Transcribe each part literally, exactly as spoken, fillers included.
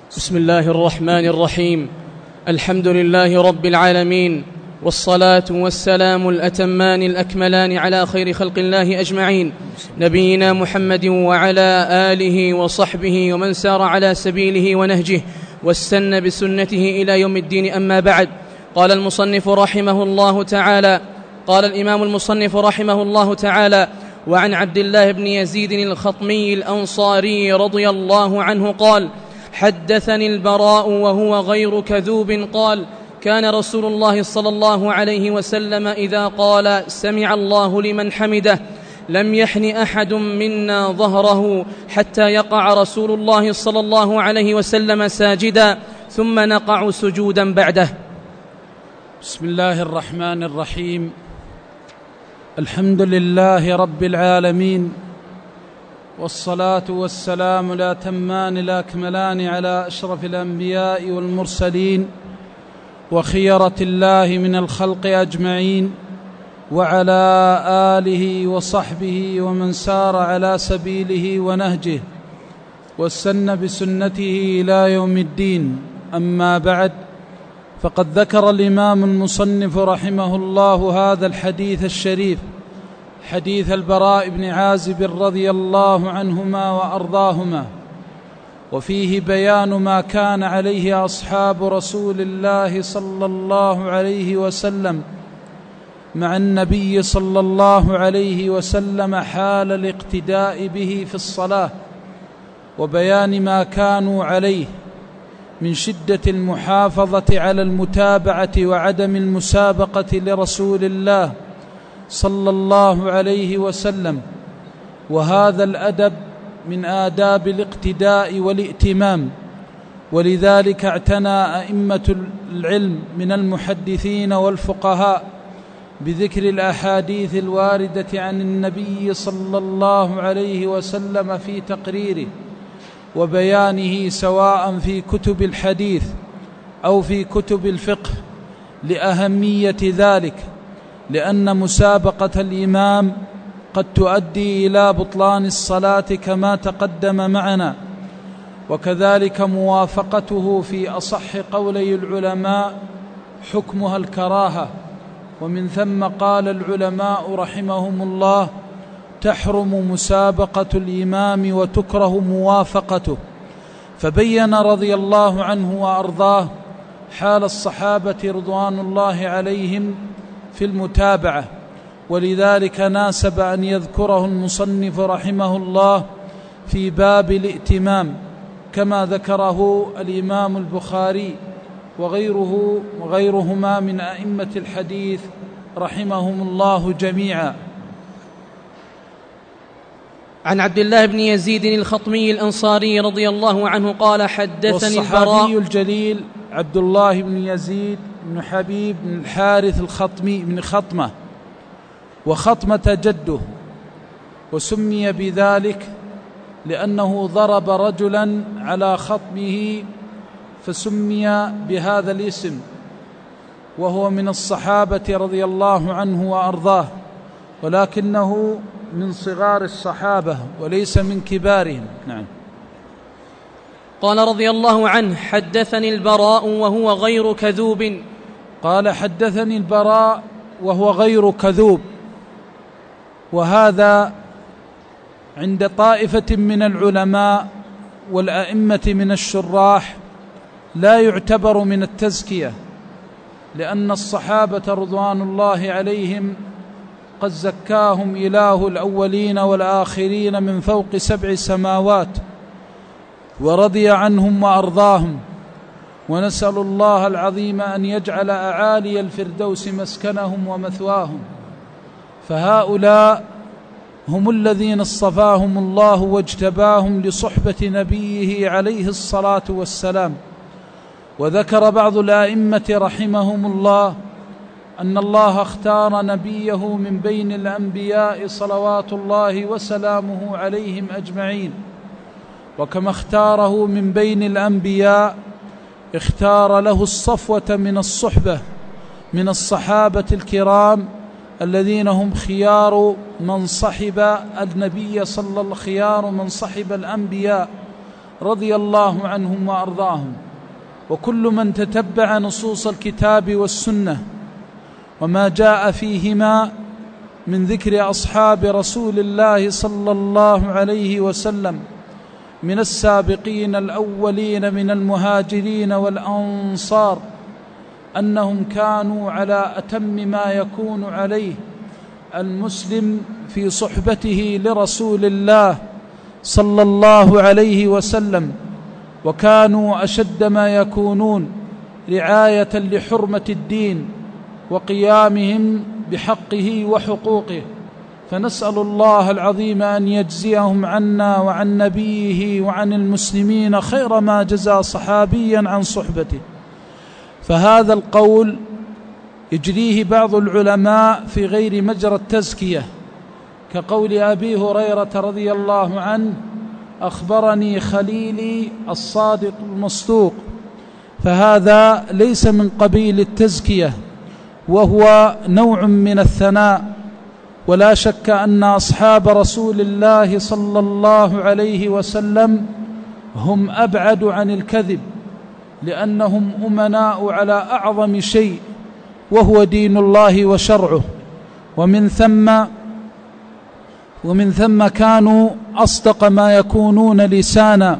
بسم الله الرحمن الرحيم. الحمد لله رب العالمين، والصلاة والسلام الأتمان الأكملان على خير خلق الله أجمعين، نبينا محمد وعلى آله وصحبه ومن سار على سبيله ونهجه واستنى بسنته إلى يوم الدين. أما بعد، قال المصنف رحمه الله تعالى قال الإمام المصنف رحمه الله تعالى: وعن عبد الله بن يزيد الخطمي الأنصاري رضي الله عنه قال: حدثني البراء وهو غير كذوب قال: كان رسول الله صلى الله عليه وسلم إذا قال سمع الله لمن حمده لم يحن أحد منا ظهره حتى يقع رسول الله صلى الله عليه وسلم ساجدا ثم نقع سجودا بعده. بسم الله الرحمن الرحيم. الحمد لله رب العالمين، والصلاة والسلام الأتمان الأكملان على أشرف الأنبياء والمرسلين وخيرة الله من الخلق أجمعين، وعلى آله وصحبه ومن سار على سبيله ونهجه واستنى بسنته إلى يوم الدين. أما بعد، فقد ذكر الإمام المصنف رحمه الله هذا الحديث الشريف، حديث البراء بن عازب رضي الله عنهما وأرضاهما، وفيه بيان ما كان عليه أصحاب رسول الله صلى الله عليه وسلم مع النبي صلى الله عليه وسلم حال الاقتداء به في الصلاة، وبيان ما كانوا عليه من شدة المحافظة على المتابعة وعدم المسابقة لرسول الله صلى الله عليه وسلم. وهذا الأدب من آداب الاقتداء والائتمام، ولذلك اعتنى أئمة العلم من المحدثين والفقهاء بذكر الأحاديث الواردة عن النبي صلى الله عليه وسلم في تقريره وبيانه، سواء في كتب الحديث أو في كتب الفقه، لأهمية ذلك، لأن مسابقة الإمام قد تؤدي إلى بطلان الصلاة كما تقدم معنا، وكذلك موافقته في أصح قولي العلماء حكمها الكراهة، ومن ثم قال العلماء رحمهم الله: تحرم مسابقة الإمام وتكره موافقته. فبين رضي الله عنه وأرضاه حال الصحابة رضوان الله عليهم في المتابعة، ولذلك ناسب أن يذكره المصنف رحمه الله في باب الائتمام، كما ذكره الإمام البخاري وغيره وغيرهما من أئمة الحديث رحمهم الله جميعا. عن عبد الله بن يزيد الخطمي الأنصاري رضي الله عنه قال: حدثني البراء. والصحابي الجليل عبد الله بن يزيد بن حبيب بن الحارث الخطمي بن خطمة، وخطمة جده، وسمي بذلك لأنه ضرب رجلا على خطمه فسمي بهذا الاسم، وهو من الصحابة رضي الله عنه وأرضاه، ولكنه من صغار الصحابة وليس من كبارهم. نعم. قال رضي الله عنه: حدثني البراء وهو غير كذوب. قال: حدثني البراء وهو غير كذوب، وهذا عند طائفة من العلماء والأئمة من الشراح لا يعتبر من التزكية، لأن الصحابة رضوان الله عليهم قد زكاهم إله الأولين والآخرين من فوق سبع سماوات، ورضي عنهم وأرضاهم، ونسأل الله العظيم أن يجعل أعالي الفردوس مسكنهم ومثواهم. فهؤلاء هم الذين اصطفاهم الله واجتباهم لصحبة نبيه عليه الصلاة والسلام. وذكر بعض الأئمة رحمهم الله أن الله اختار نبيه من بين الأنبياء صلوات الله وسلامه عليهم أجمعين، وكما اختاره من بين الأنبياء اختار له الصفوة من الصحبة من الصحابة الكرام الذين هم خيار من صحب النبي صلى الله خيار من صحب الأنبياء رضي الله عنهم وأرضاهم، وكل من تتبع نصوص الكتاب والسنة وما جاء فيهما من ذكر أصحاب رسول الله صلى الله عليه وسلم من السابقين الأولين من المهاجرين والأنصار أنهم كانوا على أتم ما يكون عليه المسلم في صحبته لرسول الله صلى الله عليه وسلم، وكانوا أشد ما يكونون رعاية لحرمة الدين وقيامهم بحقه وحقوقه. فنسأل الله العظيم أن يجزيهم عنا وعن نبيه وعن المسلمين خير ما جزى صحابيا عن صحبته. فهذا القول يجريه بعض العلماء في غير مجرى التزكية، كقول أبي هريرة رضي الله عنه: أخبرني خليلي الصادق المصدوق، فهذا ليس من قبيل التزكية، وهو نوع من الثناء. ولا شك أن أصحاب رسول الله صلى الله عليه وسلم هم أبعد عن الكذب، لأنهم أمناء على أعظم شيء وهو دين الله وشرعه، ومن ثم ومن ثم كانوا أصدق ما يكونون لسانا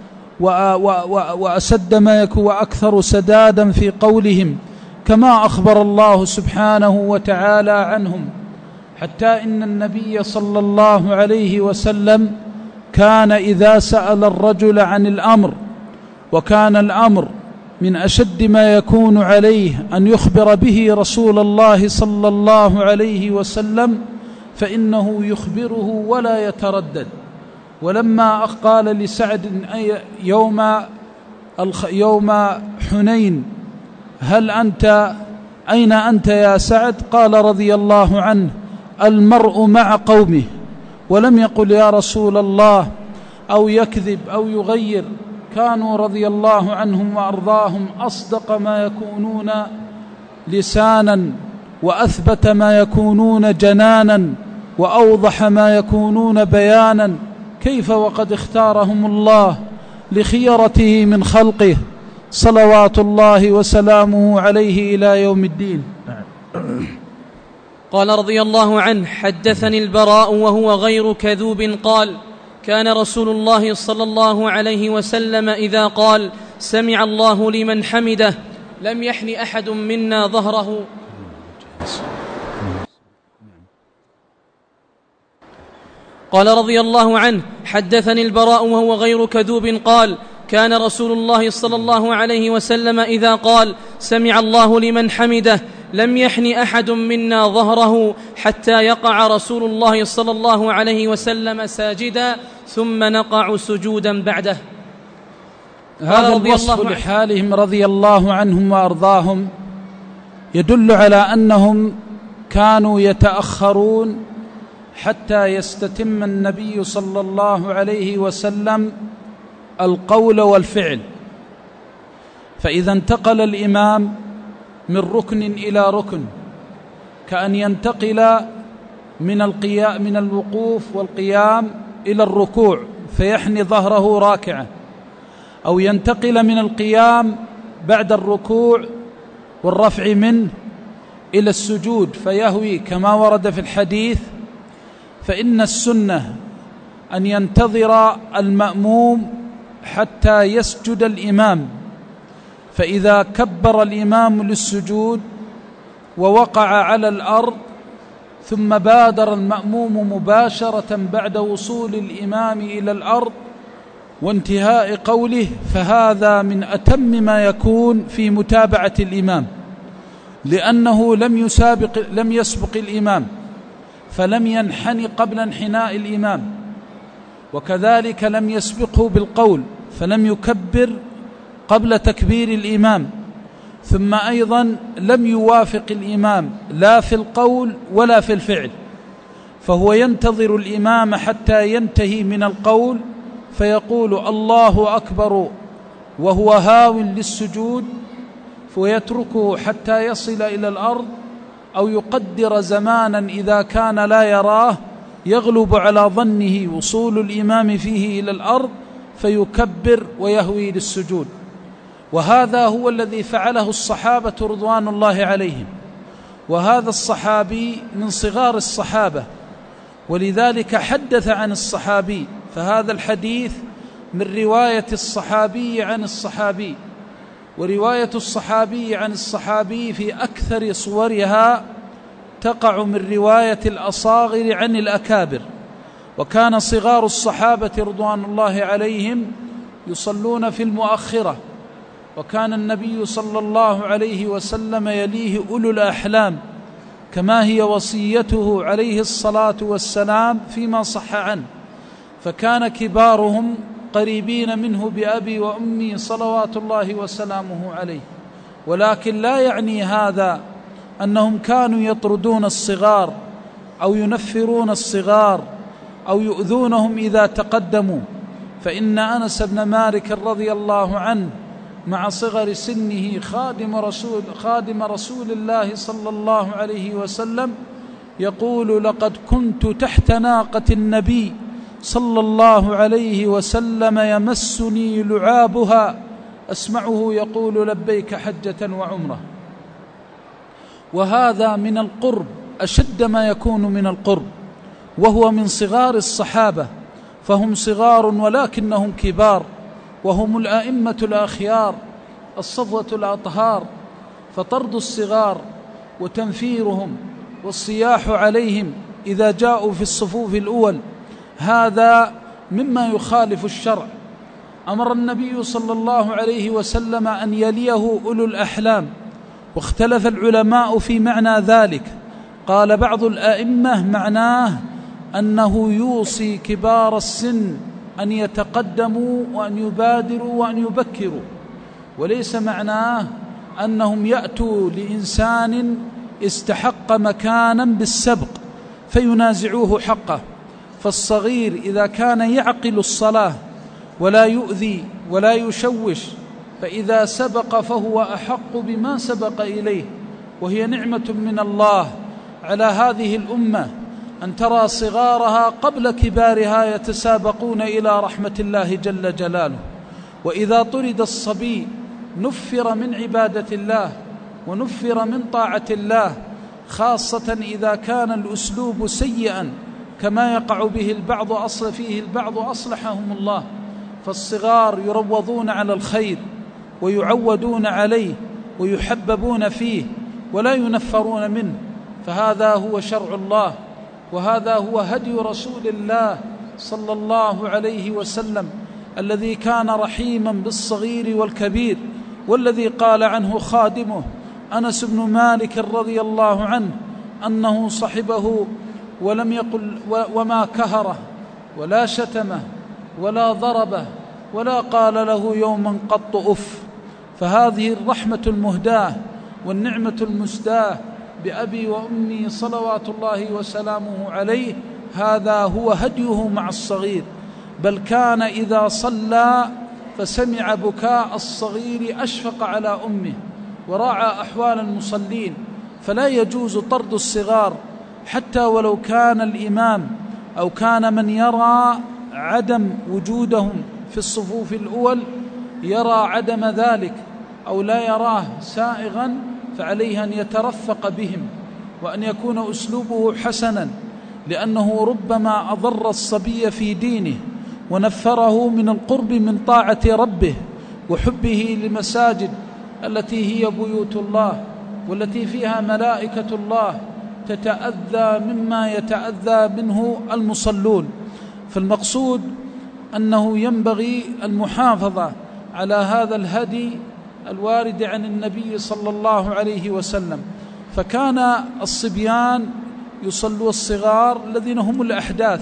وأسد ما يكون وأكثر سدادا في قولهم، كما أخبر الله سبحانه وتعالى عنهم، حتى إن النبي صلى الله عليه وسلم كان إذا سأل الرجل عن الأمر، وكان الأمر من أشد ما يكون عليه أن يخبر به رسول الله صلى الله عليه وسلم، فإنه يخبره ولا يتردد. ولما قال لسعد يوم يوم حنين: هل أنت أين أنت يا سعد؟ قال رضي الله عنه: المرء مع قومه، ولم يقل يا رسول الله أو يكذب أو يغير. كانوا رضي الله عنهم وأرضاهم أصدق ما يكونون لسانا، وأثبت ما يكونون جنانا، وأوضح ما يكونون بيانا، كيف وقد اختارهم الله لخيرته من خلقه صلوات الله وسلامه عليه إلى يوم الدين. قال رضي الله عنه: حدثني البراء وهو غير كذوب قال: كان رسول الله صلى الله عليه وسلم إذا قال: سمع الله لمن حمده، لم يحن أحد منا ظهره. قال رضي الله عنه: حدثني البراء وهو غير كذوب قال: كان رسول الله صلى الله عليه وسلم إذا قال: سمع الله لمن حمده، لم يحن أحد منا ظهره حتى يقع رسول الله صلى الله عليه وسلم ساجدا ثم نقع سجودا بعده. هذا الوصف لحالهم رضي الله عنهم وأرضاهم يدل على أنهم كانوا يتأخرون حتى يستتم النبي صلى الله عليه وسلم القول والفعل. فإذا انتقل الإمام من ركن إلى ركن، كأن ينتقل من القيام من الوقوف والقيام إلى الركوع فيحني ظهره راكعا، أو ينتقل من القيام بعد الركوع والرفع منه إلى السجود فيهوي كما ورد في الحديث. فإن السنة أن ينتظر المأموم حتى يسجد الإمام، فإذا كبر الإمام للسجود ووقع على الأرض ثم بادر المأموم مباشرة بعد وصول الإمام إلى الأرض وانتهاء قوله، فهذا من أتم ما يكون في متابعة الإمام، لأنه لم يسابق لم يسبق الإمام فلم ينحني قبل انحناء الإمام، وكذلك لم يسبقه بالقول فلم يكبر قبل تكبير الإمام، ثم أيضا لم يوافق الإمام لا في القول ولا في الفعل، فهو ينتظر الإمام حتى ينتهي من القول فيقول الله أكبر وهو هاو للسجود، فيتركه حتى يصل إلى الأرض، أو يقدر زمانا إذا كان لا يراه يغلب على ظنه وصول الإمام فيه إلى الأرض، فيكبر ويهوي للسجود. وهذا هو الذي فعله الصحابة رضوان الله عليهم، وهذا الصحابي من صغار الصحابة، ولذلك حدث عن الصحابي، فهذا الحديث من رواية الصحابي عن الصحابي. ورواية الصحابي عن الصحابي في أكثر صورها تقع من رواية الأصاغر عن الأكابر. وكان صغار الصحابة رضوان الله عليهم يصلون في المؤخرة، وكان النبي صلى الله عليه وسلم يليه أولو الأحلام، كما هي وصيته عليه الصلاة والسلام فيما صح عنه، فكان كبارهم قريبين منه بأبي وأمي صلوات الله وسلامه عليه. ولكن لا يعني هذا أنهم كانوا يطردون الصغار أو ينفرون الصغار أو يؤذونهم إذا تقدموا، فإن أنس بن مالك رضي الله عنه مع صغر سنه خادم رسول, خادم رسول الله صلى الله عليه وسلم يقول: لقد كنت تحت ناقة النبي صلى الله عليه وسلم يمسني لعابها أسمعه يقول: لبيك حجة وعمرة. وهذا من القرب أشد ما يكون من القرب، وهو من صغار الصحابة، فهم صغار ولكنهم كبار، وهم الأئمة الأخيار الصفوة الأطهار، فطرد الصغار وتنفيرهم والصياح عليهم إذا جاءوا في الصفوف الأول هذا مما يخالف الشرع. أمر النبي صلى الله عليه وسلم أن يليه أولو الأحلام، واختلف العلماء في معنى ذلك. قال بعض الأئمة معناه أنه يوصي كبار السن أن يتقدموا وأن يبادروا وأن يبكروا، وليس معناه أنهم يأتوا لإنسان استحق مكانا بالسبق فينازعوه حقه. فالصغير إذا كان يعقل الصلاة ولا يؤذي ولا يشوش، فإذا سبق فهو أحق بما سبق إليه، وهي نعمة من الله على هذه الأمة أن ترى صغارها قبل كبارها يتسابقون إلى رحمة الله جل جلاله. وإذا طرد الصبي نفر من عبادة الله ونفر من طاعة الله، خاصة إذا كان الأسلوب سيئا كما يقع به البعض أصل فيه البعض أصلحهم الله. فالصغار يروضون على الخير ويعودون عليه ويحببون فيه ولا ينفرون منه، فهذا هو شرع الله، وهذا هو هدي رسول الله صلى الله عليه وسلم الذي كان رحيما بالصغير والكبير، والذي قال عنه خادمه أنس بن مالك رضي الله عنه أنه صحبه ولم يقل وما كهره ولا شتمه ولا ضربه ولا قال له يوما قط أف. فهذه الرحمة المهداة والنعمة المسداة بأبي وأمي صلوات الله وسلامه عليه، هذا هو هديه مع الصغير. بل كان إذا صلى فسمع بكاء الصغير أشفق على أمه وراعى أحوال المصلين. فلا يجوز طرد الصغار حتى ولو كان الإمام أو كان من يرى عدم وجودهم في الصفوف الأول يرى عدم ذلك أو لا يراه سائغا، فعليه أن يترفق بهم وأن يكون أسلوبه حسنا، لأنه ربما أضر الصبي في دينه ونفره من القرب من طاعة ربه وحبه لمساجد التي هي بيوت الله والتي فيها ملائكة الله تتأذى مما يتأذى منه المصلون. فالمقصود أنه ينبغي المحافظة على هذا الهدي الوارد عن النبي صلى الله عليه وسلم. فكان الصبيان يصلوا الصغار الذين هم الأحداث،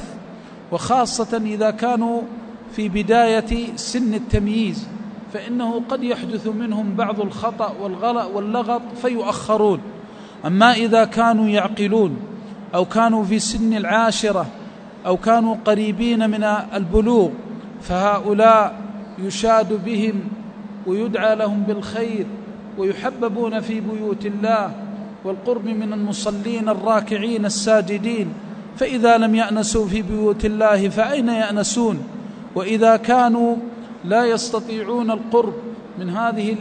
وخاصة إذا كانوا في بداية سن التمييز، فإنه قد يحدث منهم بعض الخطأ والغلط واللغط فيؤخرون. أما إذا كانوا يعقلون أو كانوا في سن العاشرة أو كانوا قريبين من البلوغ، فهؤلاء يشاد بهم ويدعى لهم بالخير ويحببون في بيوت الله والقرب من المصلين الراكعين الساجدين. فإذا لم يأنسوا في بيوت الله فأين يأنسون؟ وإذا كانوا لا يستطيعون القرب من هذه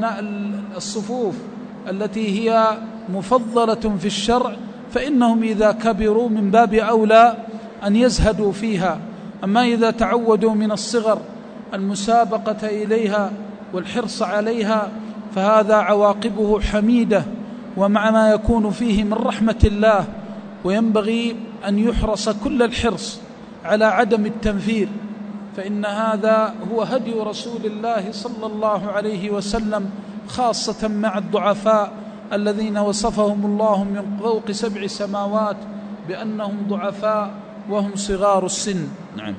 الصفوف التي هي مفضلة في الشرع فإنهم إذا كبروا من باب أولى أن يزهدوا فيها. أما إذا تعودوا من الصغر المسابقة إليها والحرص عليها فهذا عواقبه حميدة ومع ما يكون فيه من رحمة الله، وينبغي أن يحرص كل الحرص على عدم التنفير، فإن هذا هو هدي رسول الله صلى الله عليه وسلم، خاصة مع الضعفاء الذين وصفهم الله من فوق سبع سماوات بأنهم ضعفاء وهم صغار السن. نعم.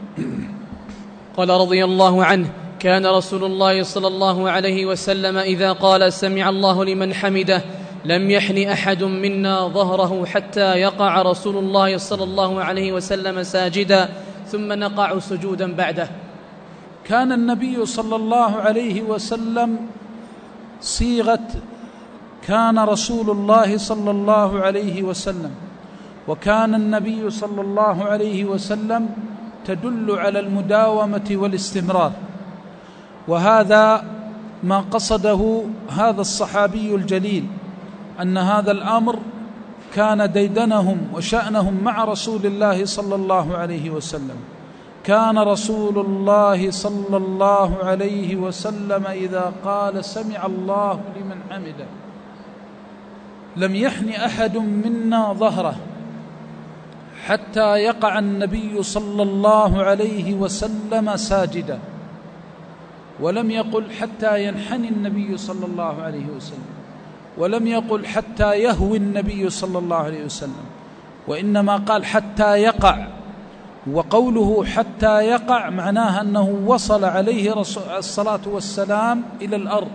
قال رضي الله عنه: كان رسول الله صلى الله عليه وسلم إذا قال سمع الله لمن حمده لم يحن أحد منا ظهره حتى يقع رسول الله صلى الله عليه وسلم ساجدا ثم نقع سجودا بعده. كان النبي صلى الله عليه وسلم صيغة كان رسول الله صلى الله عليه وسلم، وكان النبي صلى الله عليه وسلم تدل على المداومة والاستمرار، وهذا ما قصده هذا الصحابي الجليل، أن هذا الأمر كان ديدنهم وشأنهم مع رسول الله صلى الله عليه وسلم. كان رسول الله صلى الله عليه وسلم إذا قال سمع الله لمن حمده لم يحن أحد منا ظهره حتى يقع النبي صلى الله عليه وسلم ساجدا، ولم يقل حتى ينحني النبي صلى الله عليه وسلم، ولم يقل حتى يهوي النبي صلى الله عليه وسلم، وإنما قال حتى يقع. وقوله حتى يقع معناها أنه وصل عليه الصلاة والسلام إلى الأرض،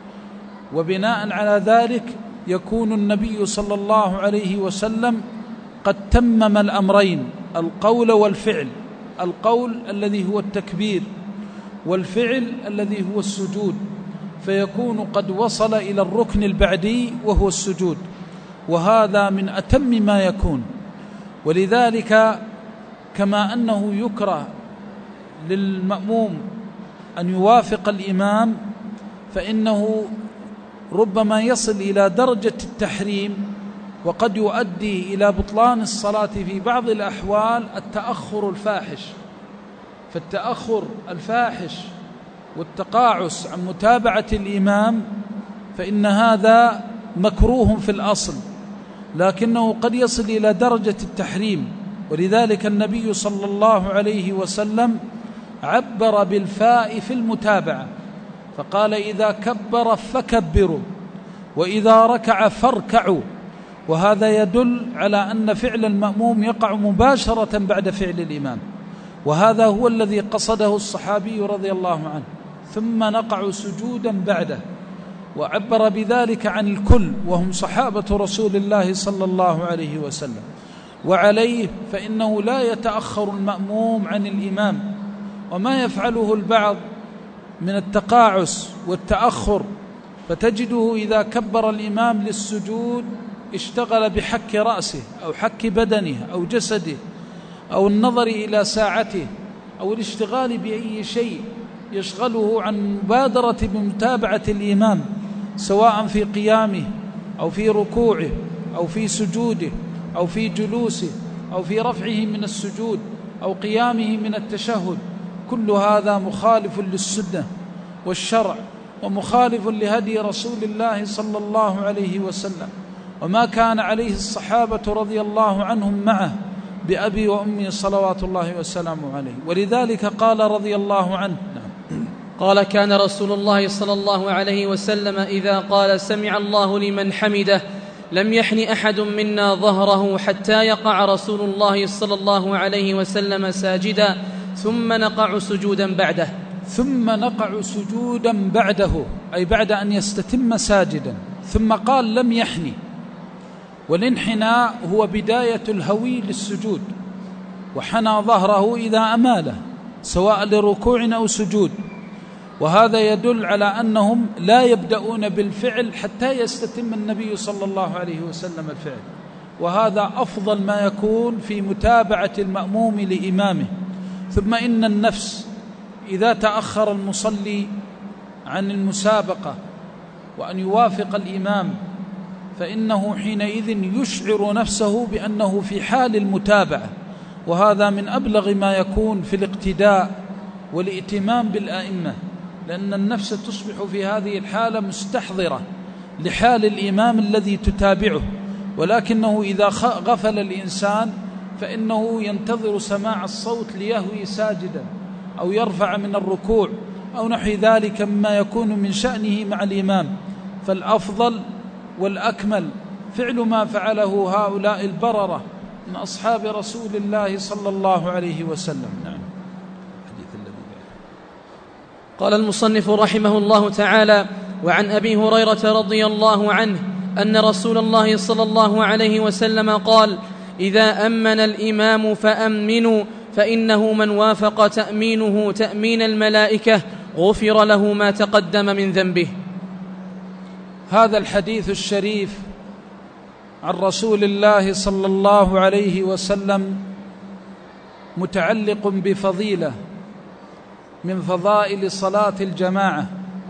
وبناء على ذلك يكون النبي صلى الله عليه وسلم قد تمم الأمرين، القول والفعل. القول الذي هو التكبير، والفعل الذي هو السجود، فيكون قد وصل إلى الركن البعدي وهو السجود، وهذا من أتم ما يكون. ولذلك كما أنه يكره للمأموم أن يوافق الإمام، فإنه ربما يصل إلى درجة التحريم، وقد يؤدي إلى بطلان الصلاة في بعض الأحوال التأخر الفاحش. فالتأخر الفاحش والتقاعس عن متابعة الإمام فإن هذا مكروه في الأصل، لكنه قد يصل إلى درجة التحريم. ولذلك النبي صلى الله عليه وسلم عبر بالفاء في المتابعة، فقال إذا كبر فكبروا وإذا ركع فاركعوا، وهذا يدل على أن فعل المأموم يقع مباشرة بعد فعل الإمام، وهذا هو الذي قصده الصحابي رضي الله عنه. ثم نقع سجودا بعده، وعبر بذلك عن الكل وهم صحابة رسول الله صلى الله عليه وسلم. وعليه فإنه لا يتأخر المأموم عن الإمام، وما يفعله البعض من التقاعس والتأخر، فتجده إذا كبر الإمام للسجود اشتغل بحك رأسه أو حك بدنه أو جسده أو النظر إلى ساعته أو الاشتغال بأي شيء يشغله عن مبادرة بمتابعة الإمام، سواء في قيامه أو في ركوعه أو في سجوده أو في جلوسه أو في رفعه من السجود أو قيامه من التشهد. كل هذا مخالف للسنة والشرع، ومخالف لهدي رسول الله صلى الله عليه وسلم، وما كان عليه الصحابة رضي الله عنهم معه بأبي وأمي صلوات الله وسلامه عليه. ولذلك قال رضي الله عنه: قال كان رسول الله صلى الله عليه وسلم إذا قال سمع الله لمن حمده لم يحن أحد منا ظهره حتى يقع رسول الله صلى الله عليه وسلم ساجدا ثم نقع سجودا بعده. ثم نقع سجودا بعده أي بعد أن يستتم ساجدا. ثم قال لم يحن، والانحناء هو بداية الهوي للسجود، وحنى ظهره إذا أماله سواء لركوع أو سجود، وهذا يدل على أنهم لا يبدأون بالفعل حتى يستتم النبي صلى الله عليه وسلم الفعل، وهذا أفضل ما يكون في متابعة المأموم لإمامه. ثم إن النفس إذا تأخر المصلي عن المسابقة وأن يوافق الإمام فإنه حينئذ يشعر نفسه بأنه في حال المتابعة، وهذا من أبلغ ما يكون في الاقتداء والائتمام بالأئمة، لأن النفس تصبح في هذه الحالة مستحضرة لحال الإمام الذي تتابعه. ولكنه إذا غفل الإنسان فإنه ينتظر سماع الصوت ليهوي ساجدا أو يرفع من الركوع أو نحو ذلك مما يكون من شأنه مع الإمام. فالأفضل والأكمل فعل ما فعله هؤلاء البررة من أصحاب رسول الله صلى الله عليه وسلم. نعم. قال المصنف رحمه الله تعالى: وعن أبي هريرة رضي الله عنه أن رسول الله صلى الله عليه وسلم قال: إذا أمن الإمام فأمنوا، فإنه من وافق تأمينه تأمين الملائكة غفر له ما تقدم من ذنبه. هذا الحديث الشريف عن رسول الله صلى الله عليه وسلم متعلق بفضيلة من فضائل صلاة الجماعة،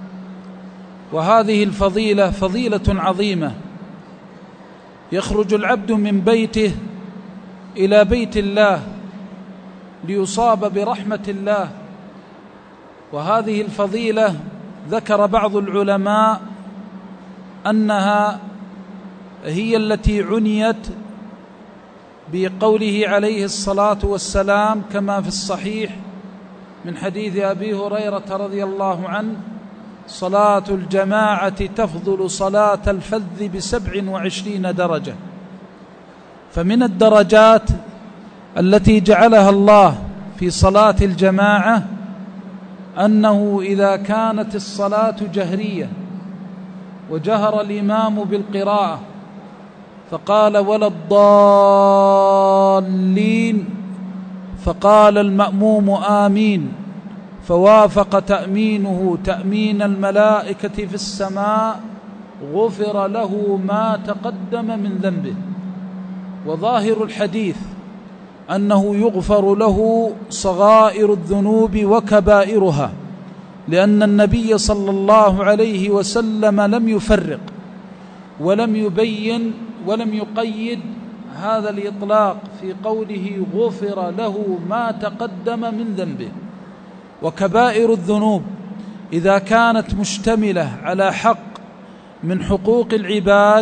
وهذه الفضيلة فضيلة عظيمة. يخرج العبد من بيته إلى بيت الله ليصاب برحمة الله، وهذه الفضيلة ذكر بعض العلماء أنها هي التي عنيت بقوله عليه الصلاة والسلام كما في الصحيح من حديث أبي هريرة رضي الله عنه: صلاة الجماعة تفضل صلاة الفذ بسبع وعشرين درجة. فمن الدرجات التي جعلها الله في صلاة الجماعة أنه إذا كانت الصلاة جهرية وجهر الإمام بالقراءة فقال: ولا الضالين، فقال المأموم آمين، فوافق تأمينه تأمين الملائكة في السماء غفر له ما تقدم من ذنبه. وظاهر الحديث أنه يغفر له صغائر الذنوب وكبائرها، لأن النبي صلى الله عليه وسلم لم يفرق ولم يبين ولم يقيد هذا الإطلاق في قوله غفر له ما تقدم من ذنبه. وكبائر الذنوب إذا كانت مشتملة على حق من حقوق العباد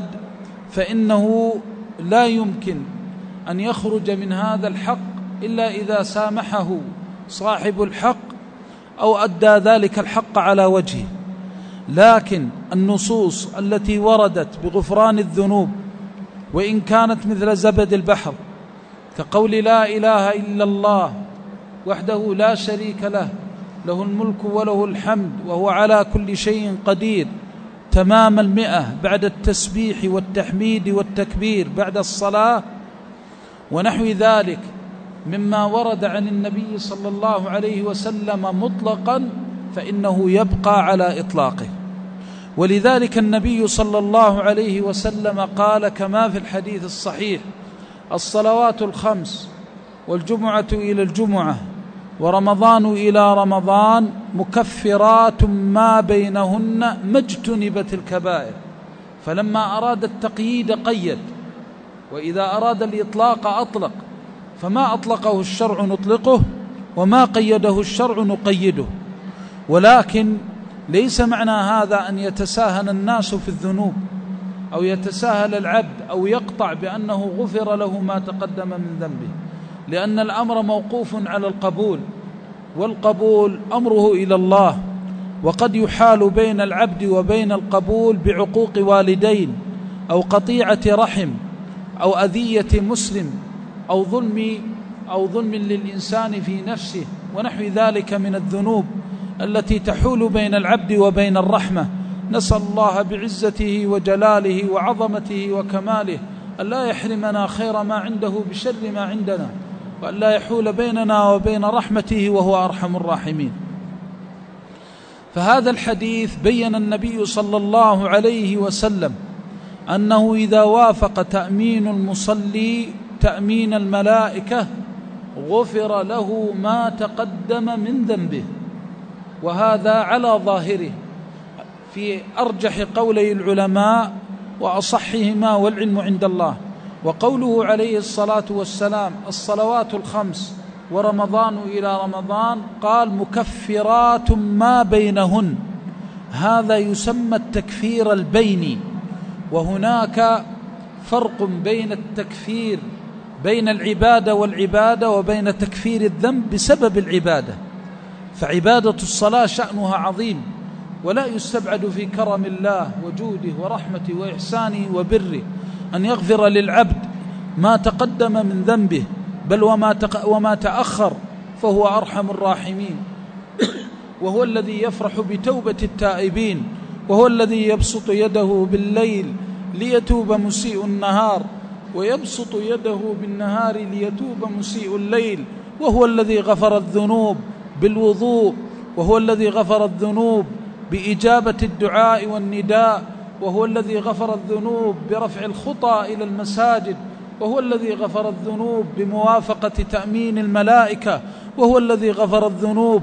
فإنه لا يمكن أن يخرج من هذا الحق إلا إذا سامحه صاحب الحق أو أدى ذلك الحق على وجهه. لكن النصوص التي وردت بغفران الذنوب وإن كانت مثل زبد البحر كقول لا إله إلا الله وحده لا شريك له له الملك وله الحمد وهو على كل شيء قدير تمام المئة بعد التسبيح والتحميد والتكبير بعد الصلاة ونحو ذلك مما ورد عن النبي صلى الله عليه وسلم مطلقا فإنه يبقى على إطلاقه. ولذلك النبي صلى الله عليه وسلم قال كما في الحديث الصحيح: الصلوات الخمس والجمعة إلى الجمعة ورمضان إلى رمضان مكفرات ما بينهن ما اجتنبت الكبائر. فلما أراد التقييد قيد، وإذا أراد الإطلاق أطلق، فما أطلقه الشرع نطلقه وما قيده الشرع نقيده. ولكن ليس معنى هذا أن يتساهل الناس في الذنوب أو يتساهل العبد أو يقطع بأنه غفر له ما تقدم من ذنبه، لأن الأمر موقوف على القبول، والقبول أمره إلى الله، وقد يحال بين العبد وبين القبول بعقوق والدين أو قطيعة رحم أو أذية مسلم أو ظلم أو ظلم للإنسان في نفسه ونحو ذلك من الذنوب التي تحول بين العبد وبين الرحمة. نسأل الله بعزته وجلاله وعظمته وكماله أن لا يحرمنا خير ما عنده بشر ما عندنا، وأن لا يحول بيننا وبين رحمته وهو أرحم الراحمين. فهذا الحديث بين النبي صلى الله عليه وسلم أنه إذا وافق تأمين المصلي تأمين الملائكة غفر له ما تقدم من ذنبه. وهذا على ظاهره في أرجح قولي العلماء وأصحهما والعلم عند الله. وقوله عليه الصلاة والسلام الصلوات الخمس ورمضان إلى رمضان، قال مكفرات ما بينهن، هذا يسمى التكفير البيني. وهناك فرق بين التكفير بين العبادة والعبادة وبين تكفير الذنب بسبب العبادة. فعبادة الصلاة شأنها عظيم، ولا يستبعد في كرم الله وجوده ورحمته وإحسانه وبره أن يغفر للعبد ما تقدم من ذنبه، بل وما, تق... وما تأخر، فهو أرحم الراحمين. وهو الذي يفرح بتوبة التائبين، وهو الذي يبسط يده بالليل ليتوب مسيء النهار، ويبسط يده بالنهار ليتوب مسيء الليل. وهو الذي غفر الذنوب بالوضوء، وهو الذي غفر الذنوب بإجابة الدعاء والنداء، وهو الذي غفر الذنوب برفع الخطى إلى المساجد، وهو الذي غفر الذنوب بموافقة تأمين الملائكة، وهو الذي غفر الذنوب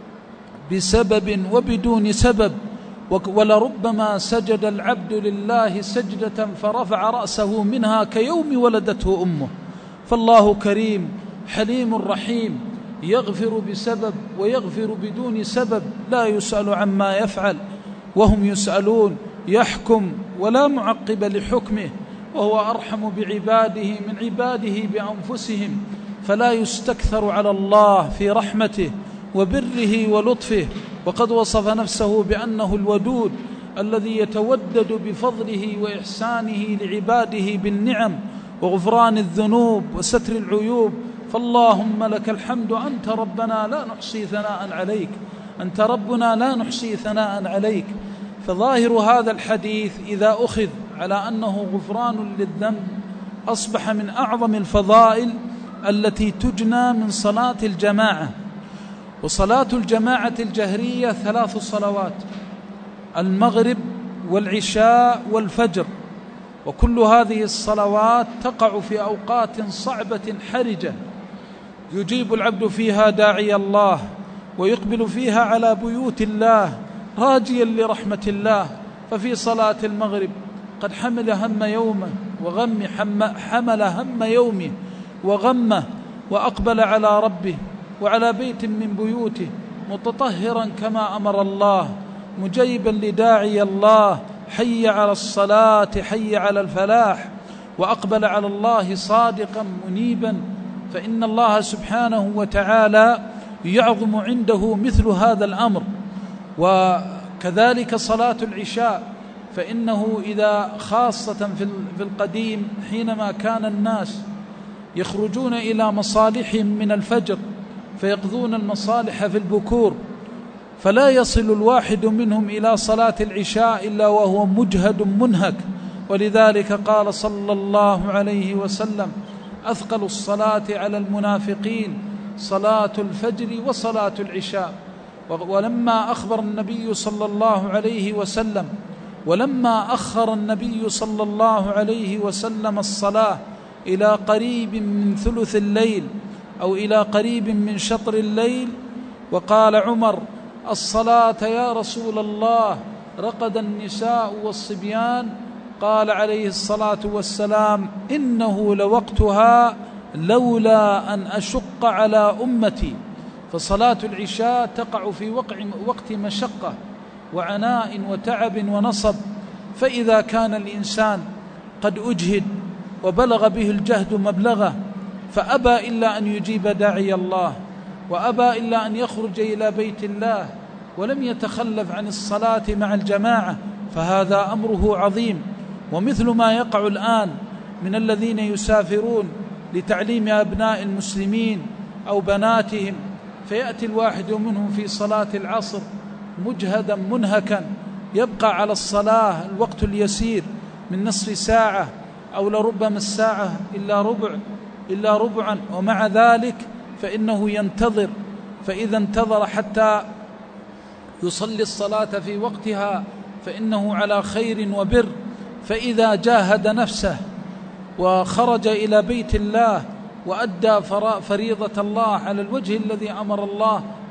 بسبب وبدون سبب. ولربما سجد العبد لله سجدة فرفع رأسه منها كيوم ولدته أمه. فالله كريم حليم رحيم، يغفر بسبب ويغفر بدون سبب، لا يسأل عما يفعل وهم يسألون، يحكم ولا معقب لحكمه، وهو أرحم بعباده من عباده بأنفسهم، فلا يستكثر على الله في رحمته وبره ولطفه. وقد وصف نفسه بأنه الودود الذي يتودد بفضله وإحسانه لعباده بالنعم وغفران الذنوب وستر العيوب. فاللهم لك الحمد، أنت ربنا لا نحصي ثناء عليك، أنت ربنا لا نحصي ثناء عليك. فظاهر هذا الحديث إذا أخذ على أنه غفران للذنب أصبح من أعظم الفضائل التي تجنى من صلاة الجماعة. وصلاة الجماعة الجهرية ثلاث صلوات: المغرب والعشاء والفجر، وكل هذه الصلوات تقع في أوقات صعبة حرجة يجيب العبد فيها داعي الله، ويقبل فيها على بيوت الله راجيا لرحمة الله. ففي صلاة المغرب قد حمل هم يومه وغم حمل هم يومه وغمه، وأقبل على ربه وعلى بيت من بيوته متطهرا كما أمر الله، مجيبا لداعي الله: حي على الصلاة، حي على الفلاح. وأقبل على الله صادقا منيبا، فإن الله سبحانه وتعالى يعظم عنده مثل هذا الأمر. وكذلك صلاة العشاء، فإنه إذا خاصة في القديم حينما كان الناس يخرجون إلى مصالحهم من الفجر فيقضون المصالح في البكور، فلا يصل الواحد منهم إلى صلاة العشاء إلا وهو مجهد منهك. ولذلك قال صلى الله عليه وسلم: أثقل الصلاة على المنافقين صلاة الفجر وصلاة العشاء. ولما أخبر النبي صلى الله عليه وسلم ولما أخر النبي صلى الله عليه وسلم الصلاة إلى قريب من ثلث الليل أو إلى قريب من شطر الليل، وقال عمر: الصلاة يا رسول الله، رقد النساء والصبيان، قال عليه الصلاة والسلام: إنه لوقتها لولا أن أشق على أمتي. فصلاة العشاء تقع في وقت مشقة وعناء وتعب ونصب، فإذا كان الإنسان قد أجهد وبلغ به الجهد مبلغه فأبى إلا أن يجيب داعي الله، وأبى إلا أن يخرج إلى بيت الله، ولم يتخلف عن الصلاة مع الجماعة، فهذا أمره عظيم. ومثل ما يقع الآن من الذين يسافرون لتعليم أبناء المسلمين أو بناتهم، فيأتي الواحد منهم في صلاة العصر مجهدا منهكا، يبقى على الصلاة الوقت اليسير من نصف ساعة أو لربما الساعة إلا ربع إلا ربعا، ومع ذلك فإنه ينتظر، فإذا انتظر حتى يصلي الصلاة في وقتها فإنه على خير وبر. فإذا جاهد نفسه وخرج إلى بيت الله وأدى فريضة الله على الوجه الذي أمر الله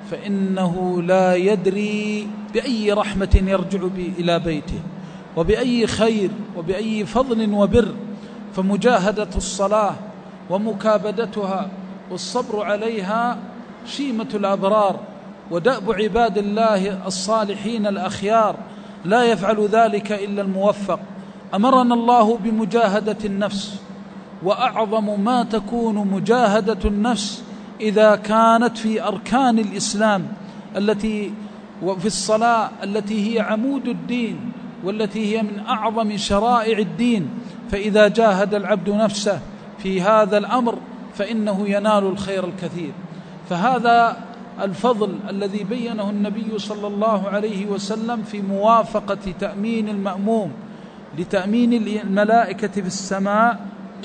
فإنه لا يدري بأي رحمة يرجع إلى بيته، وبأي خير وبأي فضل وبر. فمجاهدة الصلاة ومكابدتها والصبر عليها شيمة الأبرار ودأب عباد الله الصالحين الأخيار، لا يفعل ذلك إلا الموفق. أمرنا الله بمجاهدة النفس، وأعظم ما تكون مجاهدة النفس إذا كانت في أركان الإسلام التي وفي الصلاة التي هي عمود الدين والتي هي من أعظم شرائع الدين. فإذا جاهد العبد نفسه في هذا الأمر فإنه ينال الخير الكثير. فهذا الفضل الذي بينه النبي صلى الله عليه وسلم في موافقة تأمين المأموم لتأمين الملائكة في السماء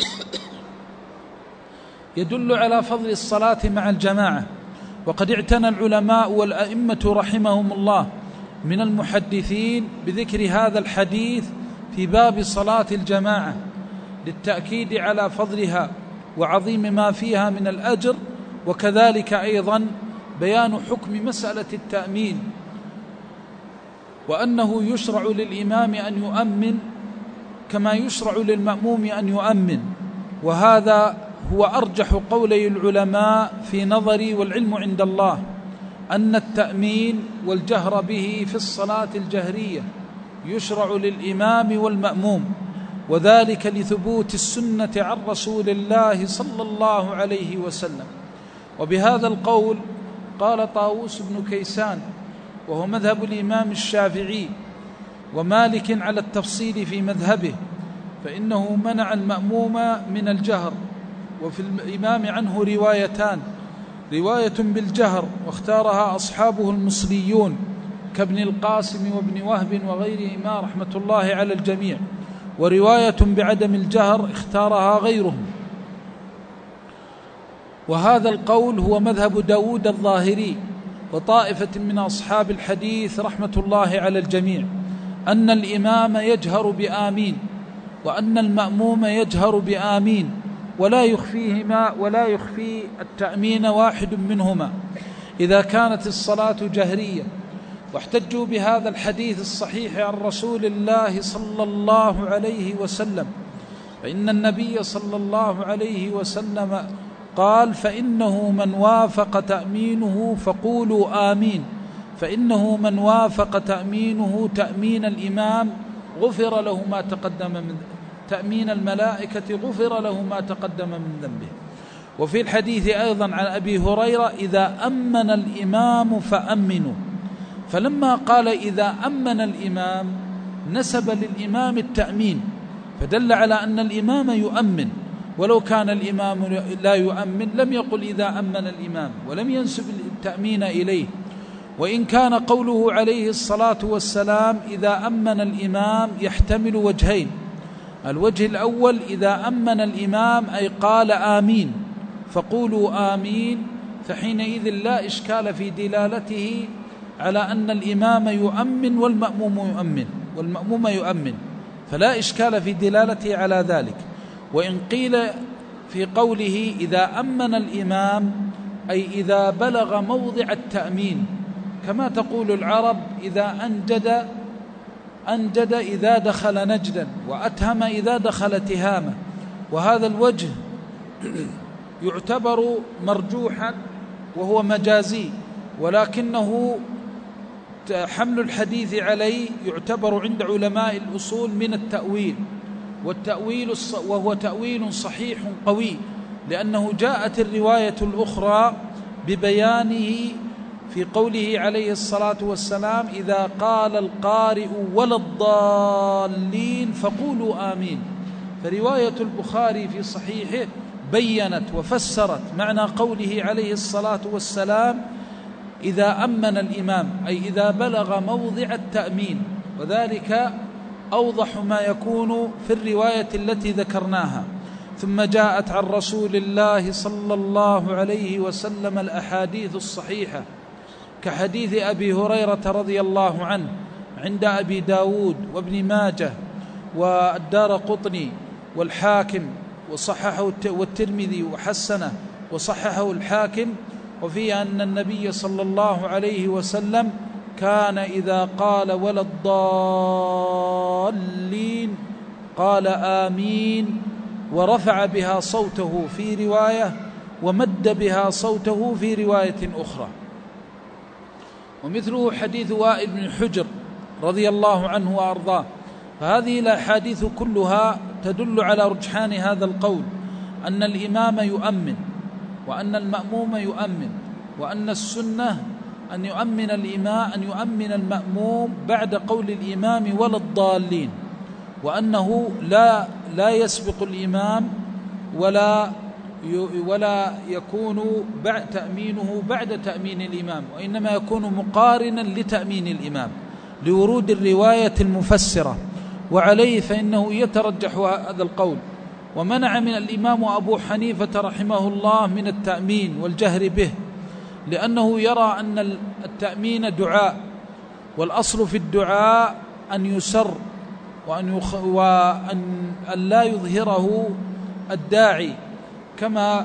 يدل على فضل الصلاة مع الجماعة. وقد اعتنى العلماء والأئمة رحمهم الله من المحدثين بذكر هذا الحديث في باب صلاة الجماعة للتأكيد على فضلها وعظيم ما فيها من الأجر، وكذلك أيضا بيان حكم مسألة التأمين، وأنه يشرع للإمام أن يؤمن كما يشرع للمأموم أن يؤمن. وهذا هو أرجح قولي العلماء في نظري والعلم عند الله، أن التأمين والجهر به في الصلاة الجهرية يشرع للإمام والمأموم، وذلك لثبوت السنة عن رسول الله صلى الله عليه وسلم. وبهذا القول قال طاووس بن كيسان، وهو مذهب الإمام الشافعي ومالك على التفصيل في مذهبه، فإنه منع المأموم من الجهر. وفي الإمام عنه روايتان، رواية بالجهر واختارها أصحابه المصريون كابن القاسم وابن وهب وغيرهما رحمة الله على الجميع، ورواية بعدم الجهر اختارها غيرهم. وهذا القول هو مذهب داود الظاهري وطائفة من أصحاب الحديث رحمة الله على الجميع، أن الإمام يجهر بآمين وأن المأموم يجهر بآمين، ولا يخفيهما ولا يخفي التأمين واحد منهما إذا كانت الصلاة جهرية. واحتجوا بهذا الحديث الصحيح عن رسول الله صلى الله عليه وسلم، فإن النبي صلى الله عليه وسلم قال: فإنه من وافق تأمينه فقولوا آمين، فإنه من وافق تأمينه تأمين الإمام غفر له ما تقدم من تأمين الملائكة غفر له ما تقدم من ذنبه. وفي الحديث أيضا عن أبي هريرة: إذا أمن الإمام فأمنوا. فلما قال إذا أمن الإمام نسب للإمام التأمين، فدل على أن الإمام يؤمن، ولو كان الإمام لا يؤمن لم يقل إذا أمن الإمام، ولم ينسب التأمين إليه. وإن كان قوله عليه الصلاة والسلام إذا أمن الإمام يحتمل وجهين: الوجه الأول إذا أمن الإمام أي قال آمين فقولوا آمين، فحينئذ لا إشكال في دلالته على أن الإمام يؤمن والمأموم يؤمن والمأموم يؤمن، فلا إشكال في دلالته على ذلك. وإن قيل في قوله إذا أمن الإمام أي إذا بلغ موضع التأمين، كما تقول العرب إذا أنجد أنجد إذا دخل نجدا، وأتهم إذا دخل تهامة. وهذا الوجه يعتبر مرجوحا وهو مجازي، ولكنه حمل الحديث عليه يعتبر عند علماء الأصول من التأويل، والتأويل وهو تأويل صحيح قوي، لأنه جاءت الرواية الأخرى ببيانه في قوله عليه الصلاة والسلام إذا قال القارئ ولا الضالين فقولوا آمين. فرواية البخاري في صحيحه بيّنت وفسرت معنى قوله عليه الصلاة والسلام إذا أمن الإمام أي إذا بلغ موضع التأمين، وذلك أوضح ما يكون في الرواية التي ذكرناها. ثم جاءت عن رسول الله صلى الله عليه وسلم الأحاديث الصحيحة كحديث أبي هريرة رضي الله عنه عند أبي داود وابن ماجه والدارقطني والحاكم وصححه، والترمذي وحسنه وصححه الحاكم، وفيه أن النبي صلى الله عليه وسلم كان إذا قال ولا الضالين قال آمين ورفع بها صوته في رواية ومد بها صوته في رواية أخرى. ومثله حديث وائل بن حجر رضي الله عنه وأرضاه. فهذه الأحاديث كلها تدل على رجحان هذا القول، أن الإمام يؤمن وأن المأموم يؤمن، وأن السنة أن يؤمن الإمام أن يؤمن المأموم بعد قول الإمام ولا الضالين، وأنه لا لا يسبق الإمام ولا ولا يكون بعد تأمينه بعد تأمين الإمام، وإنما يكون مقارنا لتأمين الإمام لورود الرواية المفسرة. وعليه فإنه يترجح هذا القول. ومنع من الإمام أبو حنيفة رحمه الله من التأمين والجهر به، لأنه يرى أن التأمين دعاء، والأصل في الدعاء أن يسر وأن, يخ... وأن لا يظهره الداعي، كما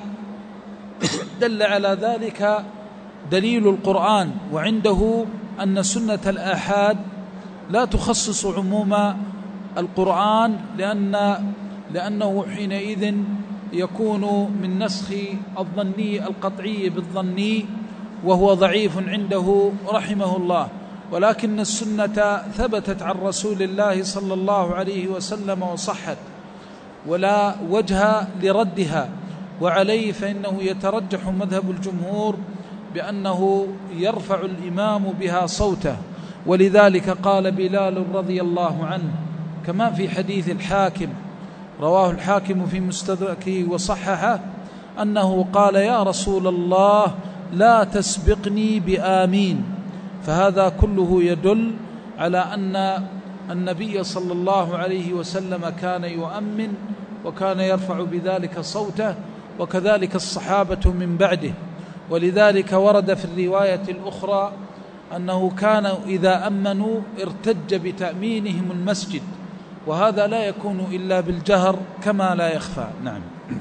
دل على ذلك دليل القرآن. وعنده أن سنة الآحاد لا تخصص عموم القرآن، لأن لأنه حينئذ يكون من نسخ الظني القطعي بالظني، وهو ضعيف عنده رحمه الله. ولكن السنة ثبتت عن رسول الله صلى الله عليه وسلم وصحت، ولا وجه لردها. وعليه فإنه يترجح مذهب الجمهور بأنه يرفع الإمام بها صوته. ولذلك قال بلال رضي الله عنه كما في حديث الحاكم، رواه الحاكم في مستدركه وصححه، أنه قال يا رسول الله لا تسبقني بآمين. فهذا كله يدل على أن النبي صلى الله عليه وسلم كان يؤمن وكان يرفع بذلك صوته، وكذلك الصحابة من بعده. ولذلك ورد في الرواية الأخرى أنه كان إذا أمنوا ارتج بتأمينهم المسجد، وهذا لا يكون إلا بالجهر كما لا يخفى. نعم.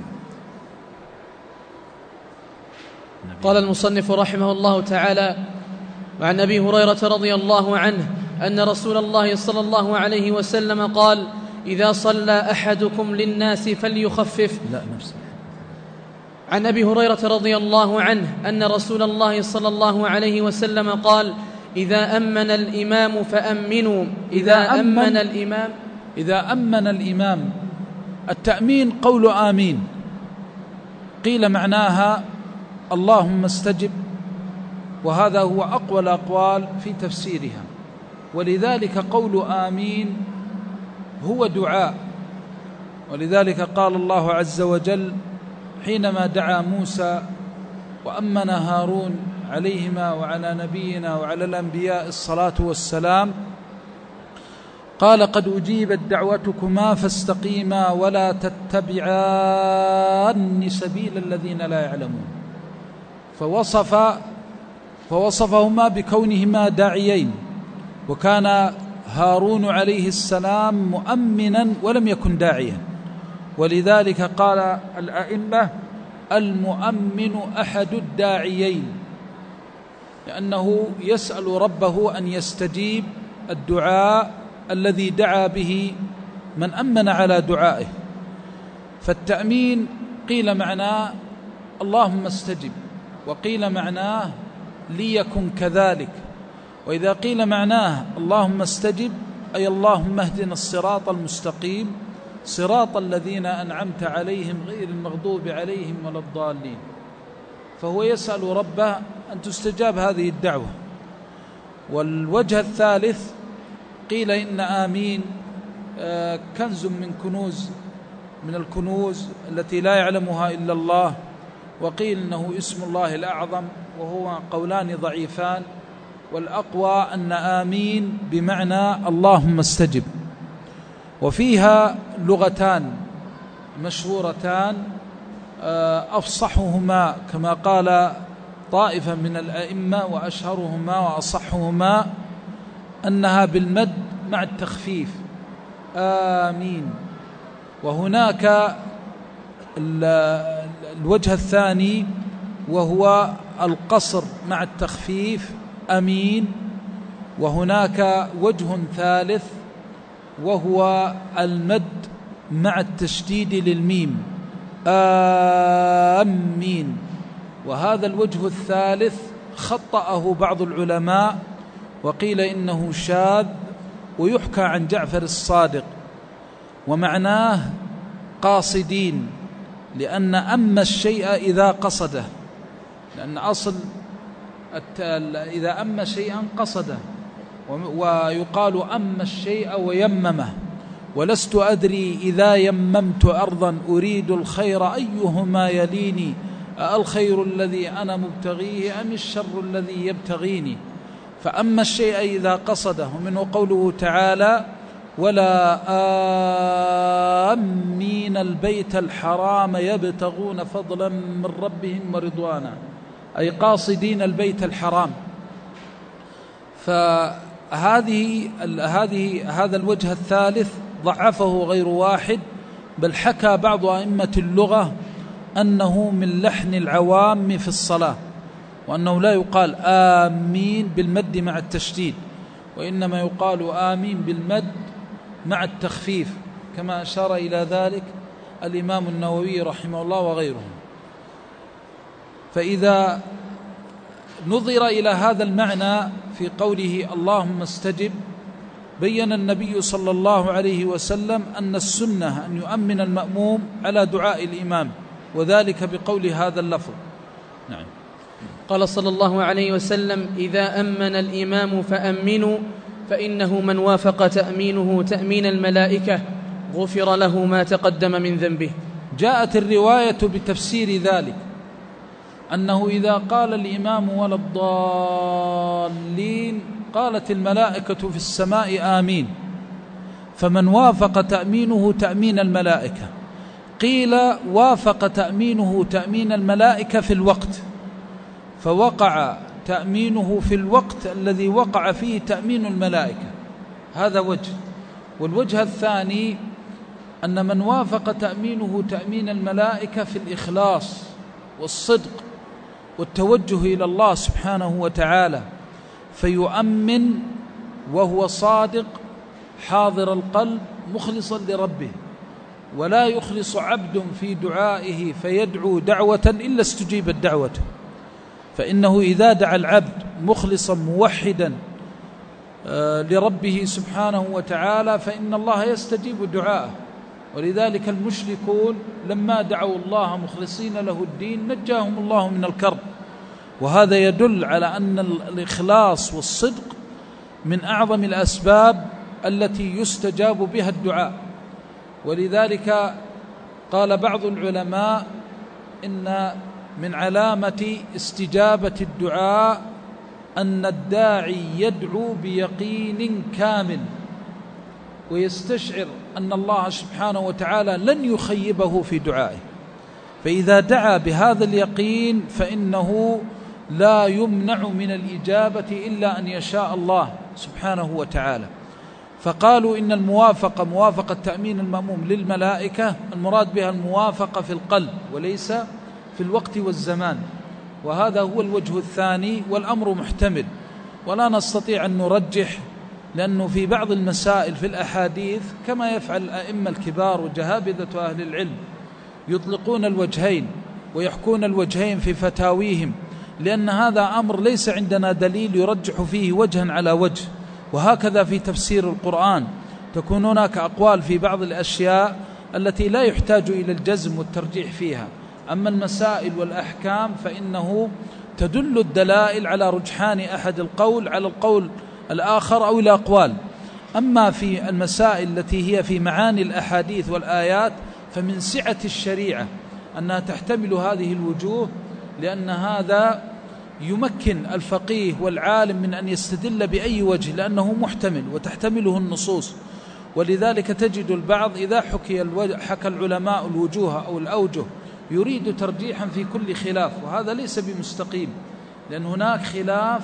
قال المصنف رحمه الله تعالى: وعن أبي هريرة رضي الله عنه أن رسول الله صلى الله عليه وسلم قال: إذا صلى أحدكم للناس فليخفف. لا نفسه. عن أبي هريرة رضي الله عنه أن رسول الله صلى الله عليه وسلم قال: إذا أمن الإمام فأمنوا. إذا أمن الإمام إذا أمن الإمام التأمين قول آمين، قيل معناها اللهم استجب، وهذا هو أقوى الأقوال في تفسيرها. ولذلك قول آمين هو دعاء. ولذلك قال الله عز وجل حينما دعا موسى وأمن هارون عليهما وعلى نبينا وعلى الأنبياء الصلاة والسلام، قال: قد أجيبت دعوتكما فاستقيما ولا تتبعان سبيل الذين لا يعلمون. فوصف فوصفهما بكونهما داعيين، وكان هارون عليه السلام مؤمنا ولم يكن داعيا. ولذلك قال الأئمة: المؤمن أحد الداعيين، لأنه يسأل ربه أن يستجيب الدعاء الذي دعا به من أمن على دعائه. فالتأمين قيل معناه اللهم استجب، وقيل معناه ليكن كذلك. وإذا قيل معناه اللهم استجب أي اللهم اهدنا الصراط المستقيم صراط الذين أنعمت عليهم غير المغضوب عليهم ولا الضالين، فهو يسأل ربه أن تستجاب هذه الدعوة. والوجه الثالث قيل إن آمين كنز من كنوز من الكنوز التي لا يعلمها إلا الله، وقيل إنه اسم الله الأعظم، وهو قولان ضعيفان، والأقوى أن آمين بمعنى اللهم استجب. وفيها لغتان مشهورتان أفصحهما كما قال طائفة من الأئمة، وأشهرهما وأصحهما أنها بالمد مع التخفيف آمين. وهناك الوجه الثاني وهو القصر مع التخفيف أمين. وهناك وجه ثالث وهو المد مع التشديد للميم آمين، وهذا الوجه الثالث خطأه بعض العلماء وقيل إنه شاذ، ويحكى عن جعفر الصادق، ومعناه قاصدين، لأن أما الشيء إذا قصده، لأن أصل إذا أما شيئا قصده، ويقال أما الشيء ويممه، ولست أدري إذا يممت أرضا أريد الخير أيهما يليني، الخير الذي أنا مبتغيه أم الشر الذي يبتغيني. فأما الشيء إذا قصده، ومنه قوله تعالى ولا آمين البيت الحرام يبتغون فضلا من ربهم ورضوانا، أي قاصدين البيت الحرام. فهذه هذه هذا الوجه الثالث ضعفه غير واحد، بل حكى بعض أئمة اللغة أنه من لحن العوام في الصلاة، وأنه لا يقال آمين بالمد مع التشديد، وإنما يقال آمين بالمد مع التخفيف، كما أشار إلى ذلك الإمام النووي رحمه الله وغيره. فإذا نظر إلى هذا المعنى في قوله اللهم استجب، بين النبي صلى الله عليه وسلم أن السنة أن يؤمن المأموم على دعاء الإمام، وذلك بقول هذا اللفظ. نعم. قال صلى الله عليه وسلم إذا أمن الإمام فأمنوا، فإنه من وافق تأمينه تأمين الملائكة غفر له ما تقدم من ذنبه. جاءت الرواية بتفسير ذلك، أنه إذا قال الإمام ولا الضالين قالت الملائكة في السماء آمين، فمن وافق تأمينه تأمين الملائكة. قيل وافق تأمينه تأمين الملائكة في الوقت، فوقع تأمينه في الوقت الذي وقع فيه تأمين الملائكة، هذا وجه. والوجه الثاني أن من وافق تأمينه تأمين الملائكة في الإخلاص والصدق والتوجه إلى الله سبحانه وتعالى، فيؤمن وهو صادق حاضر القلب مخلصا لربه. ولا يخلص عبد في دعائه فيدعو دعوة إلا استجيبت دعوته، فإنه إذا دعا العبد مخلصا موحدا لربه سبحانه وتعالى فإن الله يستجيب دعاءه. ولذلك المشركون لما دعوا الله مخلصين له الدين نجاهم الله من الكرب، وهذا يدل على أن الإخلاص والصدق من أعظم الأسباب التي يستجاب بها الدعاء. ولذلك قال بعض العلماء إن من علامة استجابة الدعاء أن الداعي يدعو بيقين كامل، ويستشعر أن الله سبحانه وتعالى لن يخيبه في دعائه، فإذا دعا بهذا اليقين فإنه لا يمنع من الإجابة إلا أن يشاء الله سبحانه وتعالى. فقالوا إن الموافقة موافقة تأمين المأموم للملائكة المراد بها الموافقة في القلب وليس في الوقت والزمان، وهذا هو الوجه الثاني، والأمر محتمل ولا نستطيع أن نرجح، لأنه في بعض المسائل في الأحاديث كما يفعل الأئمة الكبار وجهابذة أهل العلم يطلقون الوجهين ويحكون الوجهين في فتاويهم، لأن هذا أمر ليس عندنا دليل يرجح فيه وجها على وجه. وهكذا في تفسير القرآن تكون هناك أقوال في بعض الأشياء التي لا يحتاج إلى الجزم والترجيح فيها، أما المسائل والأحكام فإنه تدل الدلائل على رجحان أحد القول على القول الآخر أو الأقوال. أما في المسائل التي هي في معاني الأحاديث والآيات فمن سعة الشريعة أنها تحتمل هذه الوجوه، لأن هذا يمكن الفقيه والعالم من أن يستدل بأي وجه لأنه محتمل وتحتمله النصوص. ولذلك تجد البعض إذا حكي حكى العلماء الوجوه أو الأوجه يريد ترجيحا في كل خلاف، وهذا ليس بمستقيم، لأن هناك خلاف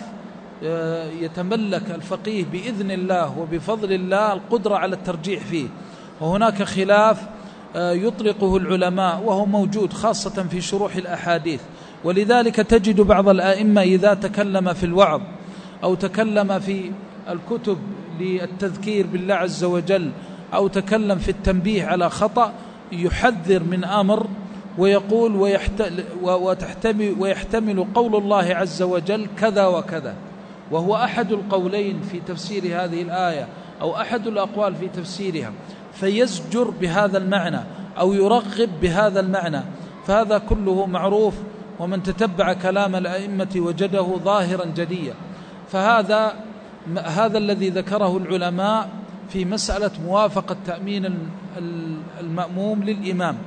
يتملك الفقيه بإذن الله وبفضل الله القدرة على الترجيح فيه، وهناك خلاف يطلقه العلماء وهو موجود خاصة في شروح الأحاديث، ولذلك تجد بعض الآئمة إذا تكلم في الوعظ أو تكلم في الكتب للتذكير بالله عز وجل أو تكلم في التنبيه على خطأ يحذر من أمر ويقول ويحتمل, ويحتمل قول الله عز وجل كذا وكذا، وهو أحد القولين في تفسير هذه الآية أو أحد الأقوال في تفسيرها، فيزجر بهذا المعنى أو يرغب بهذا المعنى. فهذا كله معروف، ومن تتبع كلام الأئمة وجده ظاهرا جليا. فهذا هذا الذي ذكره العلماء في مسألة موافقة تأمين المأموم للإمام.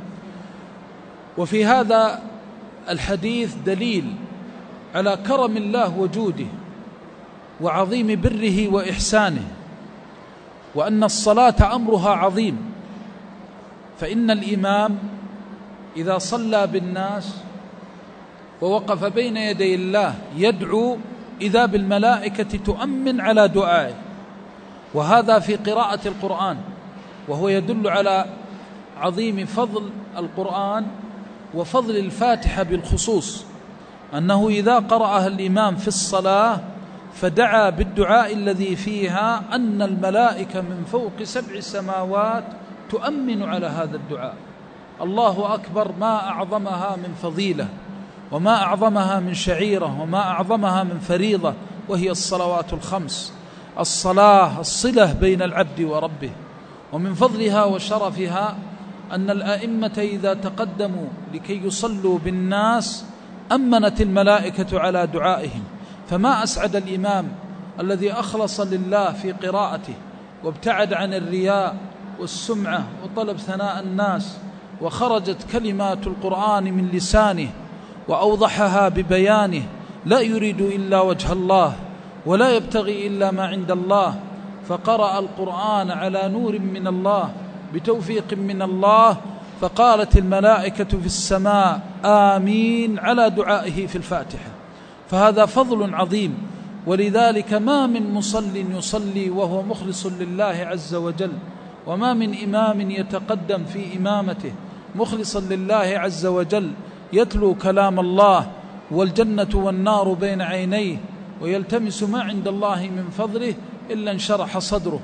وفي هذا الحديث دليل على كرم الله وجوده وعظيم بره وإحسانه، وأن الصلاة أمرها عظيم. فإن الإمام إذا صلى بالناس ووقف بين يدي الله يدعو إذا بالملائكة تؤمن على دعائه، وهذا في قراءة القرآن، وهو يدل على عظيم فضل القرآن وفضل الفاتحة بالخصوص، أنه إذا قرأها الإمام في الصلاة فدعا بالدعاء الذي فيها أن الملائكة من فوق سبع سماوات تؤمن على هذا الدعاء. الله أكبر، ما أعظمها من فضيلة وما أعظمها من شعيرة وما أعظمها من فريضة، وهي الصلوات الخمس. الصلاة الصلة بين العبد وربه، ومن فضلها وشرفها أن الآئمة إذا تقدموا لكي يصلوا بالناس أمنت الملائكة على دعائهم. فما أسعد الإمام الذي أخلص لله في قراءته وابتعد عن الرياء والسمعة وطلب ثناء الناس، وخرجت كلمات القرآن من لسانه وأوضحها ببيانه، لا يريد إلا وجه الله ولا يبتغي إلا ما عند الله، فقرأ القرآن على نور من الله بتوفيق من الله، فقالت الملائكة في السماء آمين على دعائه في الفاتحة. فهذا فضل عظيم. ولذلك ما من مصل يصلي وهو مخلص لله عز وجل، وما من إمام يتقدم في إمامته مخلصا لله عز وجل يتلو كلام الله والجنة والنار بين عينيه ويلتمس ما عند الله من فضله إلا انشرح صدره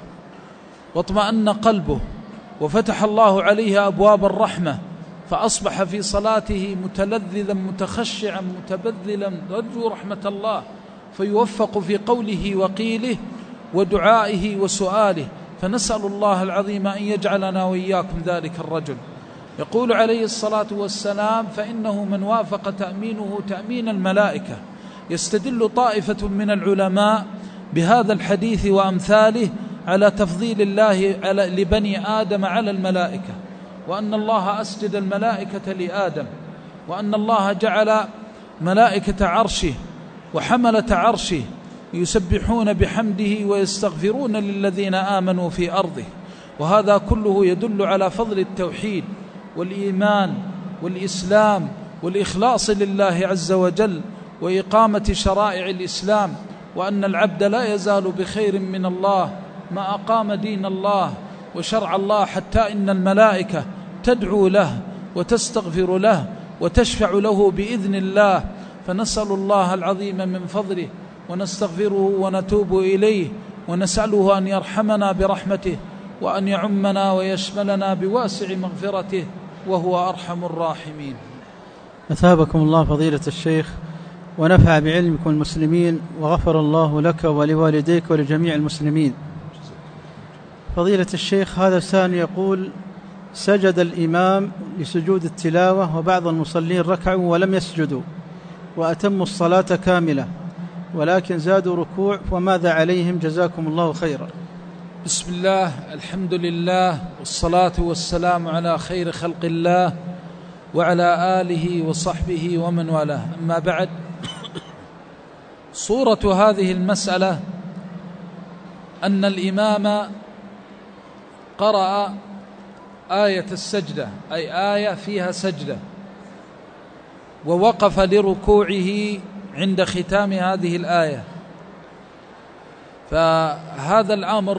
واطمأن قلبه، وفتح الله عليه أبواب الرحمة، فأصبح في صلاته متلذذا متخشعا متبذلا يرجو رحمة الله، فيوفق في قوله وقيله ودعائه وسؤاله. فنسأل الله العظيم أن يجعلنا وإياكم ذلك الرجل. يقول عليه الصلاة والسلام: فإنه من وافق تأمينه تأمين الملائكة. يستدل طائفة من العلماء بهذا الحديث وأمثاله على تفضيل الله لبني آدم على الملائكة، وأن الله أسجد الملائكة لآدم، وأن الله جعل ملائكة عرشه وحملة عرشه يسبحون بحمده ويستغفرون للذين آمنوا في أرضه. وهذا كله يدل على فضل التوحيد والإيمان والإسلام والإخلاص لله عز وجل وإقامة شرائع الإسلام، وأن العبد لا يزال بخير من الله ما أقام دين الله وشرع الله، حتى إن الملائكة تدعو له وتستغفر له وتشفع له بإذن الله. فنسأل الله العظيم من فضله ونستغفره ونتوب إليه ونسأله أن يرحمنا برحمته وأن يعمنا ويشملنا بواسع مغفرته، وهو أرحم الراحمين. أثابكم الله فضيلة الشيخ ونفع بعلمكم المسلمين، وغفر الله لك ولوالديك ولجميع المسلمين. فضيلة الشيخ، هذا سائل يقول: سجد الإمام لسجود التلاوة وبعض المصلين ركعوا ولم يسجدوا وأتموا الصلاة كاملة، ولكن زادوا ركوع، وماذا عليهم جزاكم الله خيرا؟ بسم الله، الحمد لله، والصلاة والسلام على خير خلق الله وعلى آله وصحبه ومن والاه. أما بعد، صورة هذه المسألة أن الإمام قرأ آية السجدة، أي آية فيها سجدة، ووقف لركوعه عند ختام هذه الآية. فهذا الأمر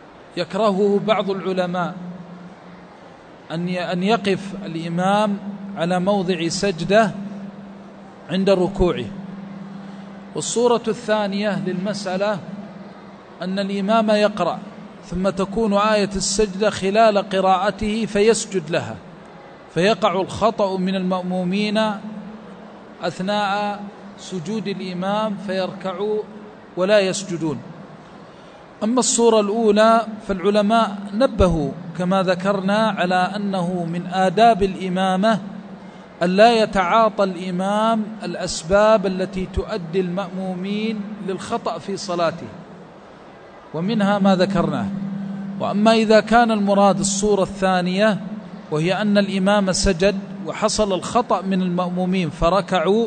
يكرهه بعض العلماء، أن يقف الإمام على موضع سجدة عند ركوعه. والصورة الثانية للمسألة أن الإمام يقرأ ثم تكون آية السجدة خلال قراءته فيسجد لها، فيقع الخطأ من المأمومين أثناء سجود الإمام فيركعوا ولا يسجدون. أما الصورة الأولى فالعلماء نبهوا كما ذكرنا على أنه من آداب الإمامة أن لا يتعاطى الإمام الأسباب التي تؤدي المأمومين للخطأ في صلاته، ومنها ما ذكرناه. وأما إذا كان المراد الصورة الثانية وهي أن الإمام سجد وحصل الخطأ من المأمومين فركعوا،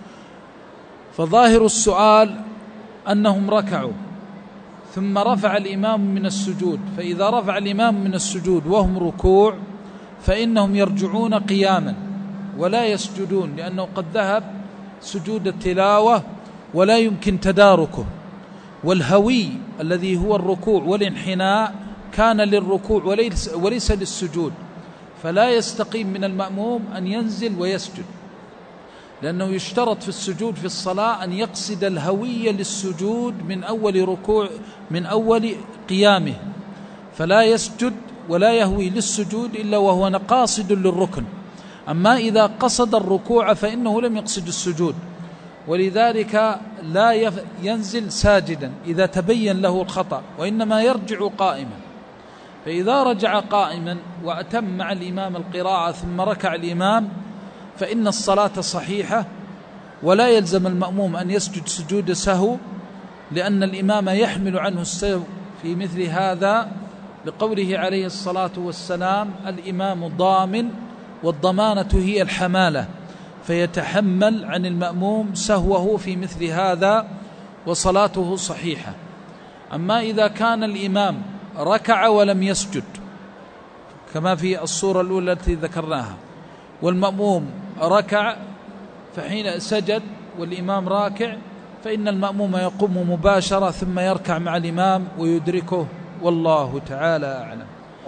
فظاهر السؤال أنهم ركعوا ثم رفع الإمام من السجود، فإذا رفع الإمام من السجود وهم ركوع فإنهم يرجعون قياما ولا يسجدون، لأنه قد ذهب سجود التلاوة ولا يمكن تداركه، والهوي الذي هو الركوع والانحناء كان للركوع وليس, وليس للسجود، فلا يستقيم من المأموم أن ينزل ويسجد، لأنه يشترط في السجود في الصلاة أن يقصد الهوية للسجود من أول ركوع من أول قيامه، فلا يسجد ولا يهوي للسجود إلا وهو قاصد للركن. أما إذا قصد الركوع فإنه لم يقصد السجود، ولذلك لا ينزل ساجدا إذا تبين له الخطأ، وإنما يرجع قائما. فإذا رجع قائما وأتم مع الإمام القراءة ثم ركع الإمام فإن الصلاة صحيحة، ولا يلزم المأموم أن يسجد سجود سهو، لأن الإمام يحمل عنه السهو في مثل هذا، لقوله عليه الصلاة والسلام: الإمام ضامن والضمانة هي الحمالة، فيتحمل عن المأموم سهوه في مثل هذا وصلاته صحيحة. أما إذا كان الإمام ركع ولم يسجد كما في الصورة الأولى التي ذكرناها، والمأموم ركع فحين سجد والإمام راكع، فإن المأموم يقوم مباشرة ثم يركع مع الإمام ويدركه، والله تعالى أعلم.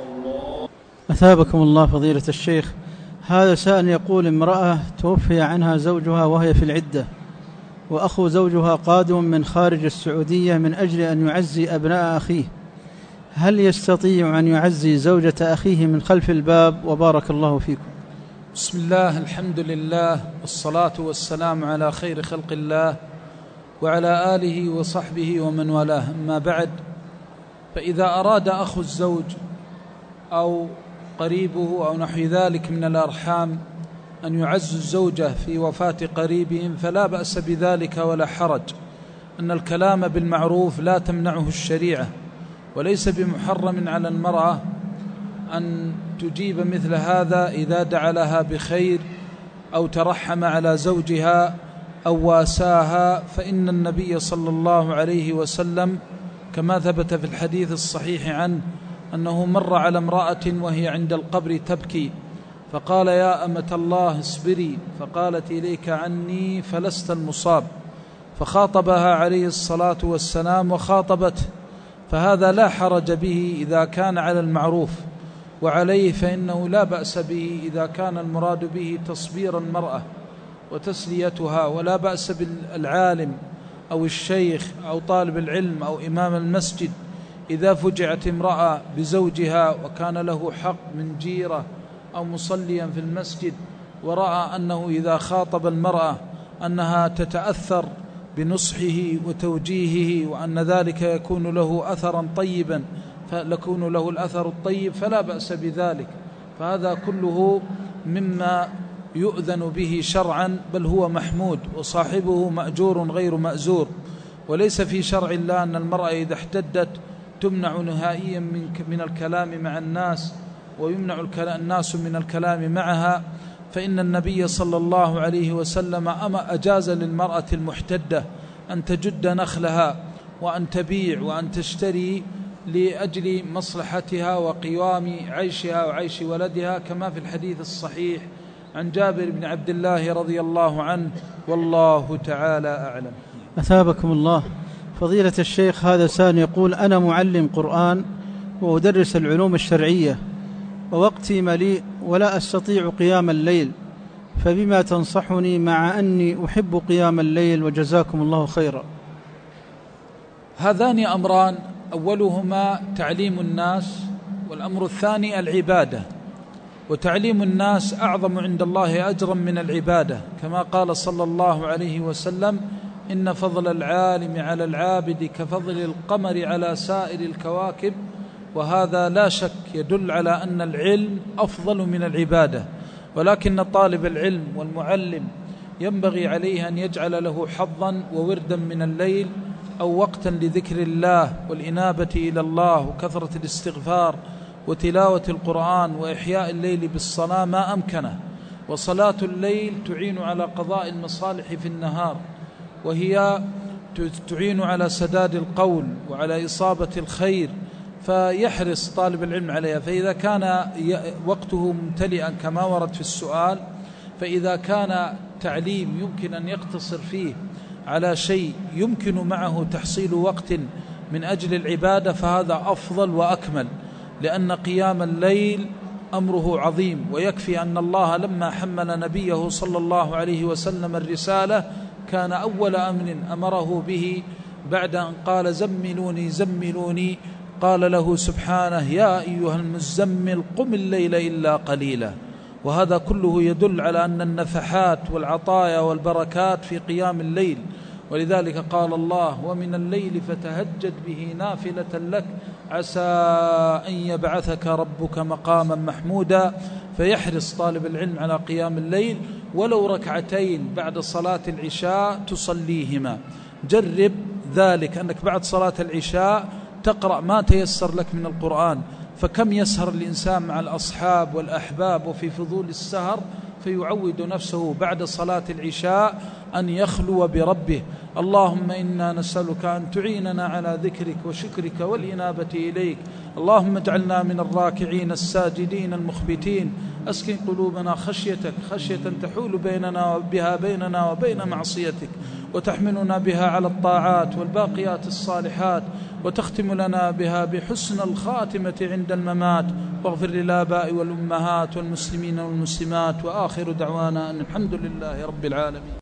أثابكم الله فضيلة الشيخ. هذا سائل يقول: امرأة توفي عنها زوجها وهي في العدة، وأخو زوجها قادم من خارج السعودية من أجل أن يعزي أبناء أخيه، هل يستطيع أن يعزي زوجة أخيه من خلف الباب؟ وبارك الله فيكم. بسم الله، الحمد لله، والصلاة والسلام على خير خلق الله وعلى آله وصحبه ومن والاه. أما بعد، فإذا أراد أخو الزوج أو قريبه أو نحو ذلك من الأرحام أن يعزوا الزوجة في وفاة قريبهم فلا بأس بذلك ولا حرج، أن الكلام بالمعروف لا تمنعه الشريعة، وليس بمحرم على المرأة أن تجيب مثل هذا إذا دعا لها بخير أو ترحم على زوجها أو واساها، فإن النبي صلى الله عليه وسلم كما ثبت في الحديث الصحيح عنه أنه مر على امرأة وهي عند القبر تبكي، فقال: يا أمة الله اصبري، فقالت: إليك عني فلست المصاب، فخاطبها عليه الصلاة والسلام وخاطبته، فهذا لا حرج به إذا كان على المعروف، وعليه فإنه لا بأس به إذا كان المراد به تصبير المرأة وتسليتها، ولا بأس بالعالم أو الشيخ أو طالب العلم أو إمام المسجد إذا فجعت امرأة بزوجها وكان له حق من جيرة أو مصليا في المسجد، ورأى أنه إذا خاطب المرأة أنها تتأثر بنصحه وتوجيهه وأن ذلك يكون له أثرا طيبا فلكون له الأثر الطيب فلا بأس بذلك، فهذا كله مما يؤذن به شرعا، بل هو محمود وصاحبه مأجور غير مأزور. وليس في شرع الله أن المرأة إذا احتدت تمنع نهائيا من من الكلام مع الناس ويمنع الناس من الكلام معها، فإن النبي صلى الله عليه وسلم أجاز للمرأة المحتدة أن تجد نخلها وأن تبيع وأن تشتري لأجل مصلحتها وقوام عيشها وعيش ولدها، كما في الحديث الصحيح عن جابر بن عبد الله رضي الله عنه، والله تعالى أعلم. أثابكم الله فضيلة الشيخ. هذا سائل يقول: أنا معلم قرآن وأدرس العلوم الشرعية ووقتي مليء ولا أستطيع قيام الليل، فبما تنصحني مع أني أحب قيام الليل؟ وجزاكم الله خيرا. هذان أمران، أولهما تعليم الناس، والأمر الثاني العبادة. وتعليم الناس أعظم عند الله أجرا من العبادة، كما قال صلى الله عليه وسلم: إن فضل العالم على العابد كفضل القمر على سائر الكواكب. وهذا لا شك يدل على أن العلم أفضل من العبادة، ولكن طالب العلم والمعلم ينبغي عليه أن يجعل له حظا ووردا من الليل، أو وقتا لذكر الله والإنابة إلى الله وكثرة الاستغفار وتلاوة القرآن وإحياء الليل بالصلاة ما أمكنه. وصلاة الليل تعين على قضاء المصالح في النهار، وهي تعين على سداد القول وعلى إصابة الخير، فيحرص طالب العلم عليها. فإذا كان وقته ممتلئا كما ورد في السؤال، فإذا كان تعليم يمكن أن يقتصر فيه على شيء يمكن معه تحصيل وقت من أجل العبادة فهذا أفضل وأكمل، لأن قيام الليل أمره عظيم. ويكفي أن الله لما حمل نبيه صلى الله عليه وسلم الرسالة كان أول أمر أمره به بعد أن قال: زملوني زملوني، قال له سبحانه: يا أيها المزمل قم الليل إلا قليلا. وهذا كله يدل على أن النفحات والعطايا والبركات في قيام الليل. ولذلك قال الله: ومن الليل فتهجد به نافلة لك عسى أن يبعثك ربك مقاما محمودا. فيحرص طالب العلم على قيام الليل ولو ركعتين بعد صلاة العشاء تصليهما. جرب ذلك، أنك بعد صلاة العشاء تقرأ ما تيسر لك من القرآن، فكم يسهر الإنسان مع الأصحاب والأحباب وفي فضول السهر، فيعود نفسه بعد صلاة العشاء أن يخلو بربه. اللهم إنا نسألك أن تعيننا على ذكرك وشكرك والإنابة إليك. اللهم اجعلنا من الراكعين الساجدين المخبتين. أسكن قلوبنا خشيتك، خشية تحول بيننا بها بيننا وبين معصيتك، وتحملنا بها على الطاعات والباقيات الصالحات، وتختم لنا بها بحسن الخاتمة عند الممات. واغفر للآباء والأمهات والمسلمين والمسلمات. وآخر دعوانا أن الحمد لله رب العالمين.